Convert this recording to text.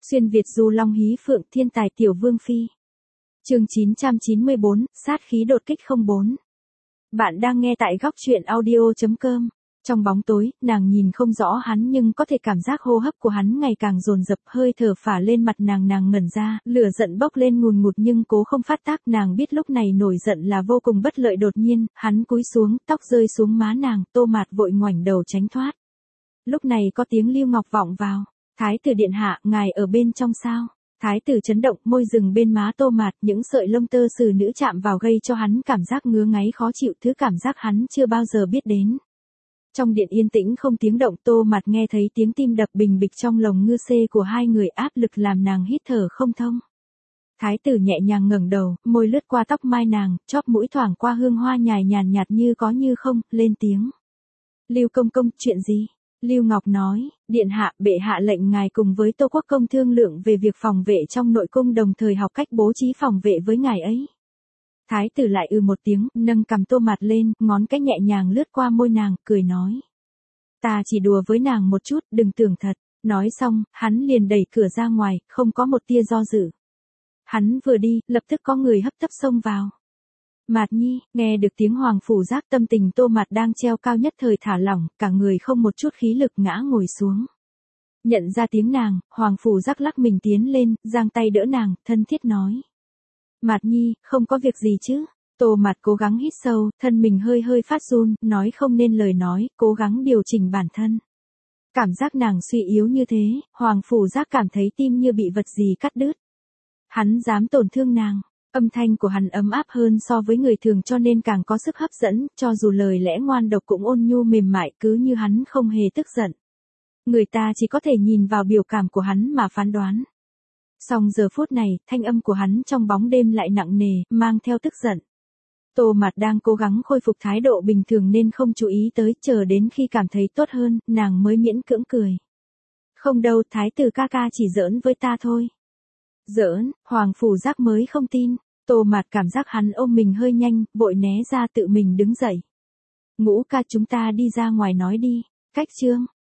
Xuyên Việt du long hí phượng thiên tài tiểu vương phi. Chương 994, sát khí đột kích 04. Bạn đang nghe tại góc truyện audio.com. Trong bóng tối, nàng nhìn không rõ hắn nhưng có thể cảm giác hô hấp của hắn ngày càng dồn dập, hơi thở phả lên mặt nàng ngẩn ra, lửa giận bốc lên ngùn ngụt nhưng cố không phát tác. Nàng biết lúc này nổi giận là vô cùng bất lợi. Đột nhiên, hắn cúi xuống, tóc rơi xuống má nàng, Tô Mạt vội ngoảnh đầu tránh thoát. Lúc này có tiếng Lưu Ngọc vọng vào. Thái tử điện hạ, ngài ở bên trong sao? Thái tử chấn động, môi dừng bên má Tô Mạt, những sợi lông tơ xử nữ chạm vào gây cho hắn cảm giác ngứa ngáy khó chịu, thứ cảm giác hắn chưa bao giờ biết đến. Trong điện yên tĩnh không tiếng động, Tô Mạt nghe thấy tiếng tim đập bình bịch trong lồng ngư xê của hai người, áp lực làm nàng hít thở không thông. Thái tử nhẹ nhàng ngẩng đầu, môi lướt qua tóc mai nàng, chóp mũi thoảng qua hương hoa nhài nhàn nhạt như có như không, lên tiếng. Lưu công công, chuyện gì? Lưu Ngọc nói, điện hạ, bệ hạ lệnh ngài cùng với Tô Quốc công thương lượng về việc phòng vệ trong nội cung, đồng thời học cách bố trí phòng vệ với ngài ấy. Thái tử lại một tiếng, nâng cằm Tô Mạt lên, ngón cái nhẹ nhàng lướt qua môi nàng, cười nói. Ta chỉ đùa với nàng một chút, đừng tưởng thật. Nói xong, hắn liền đẩy cửa ra ngoài, không có một tia do dự. Hắn vừa đi, lập tức có người hấp tấp xông vào. Mạt nhi, nghe được tiếng Hoàng Phủ Giác, tâm tình Tô Mạt đang treo cao nhất thời thả lỏng, cả người không một chút khí lực ngã ngồi xuống. Nhận ra tiếng nàng, Hoàng Phủ Giác lắc mình tiến lên, giang tay đỡ nàng, thân thiết nói. Mạt nhi, không có việc gì chứ? Tô Mạt cố gắng hít sâu, thân mình hơi phát run, nói không nên lời nói, cố gắng điều chỉnh bản thân. Cảm giác nàng suy yếu như thế, Hoàng Phủ Giác cảm thấy tim như bị vật gì cắt đứt. Hắn dám tổn thương nàng. Âm thanh của hắn ấm áp hơn so với người thường cho nên càng có sức hấp dẫn, cho dù lời lẽ ngoan độc cũng ôn nhu mềm mại, cứ như hắn không hề tức giận. Người ta chỉ có thể nhìn vào biểu cảm của hắn mà phán đoán. Song giờ phút này, thanh âm của hắn trong bóng đêm lại nặng nề, mang theo tức giận. Tô Mạt đang cố gắng khôi phục thái độ bình thường nên không chú ý tới, chờ đến khi cảm thấy tốt hơn, nàng mới miễn cưỡng cười. Không đâu, thái tử ca ca chỉ giỡn với ta thôi. Giỡn, Hoàng Phủ Giác mới không tin. Tô Mạt cảm giác hắn ôm mình hơi nhanh, vội né ra tự mình đứng dậy. Ngũ ca, chúng ta đi ra ngoài nói đi. Cách chương.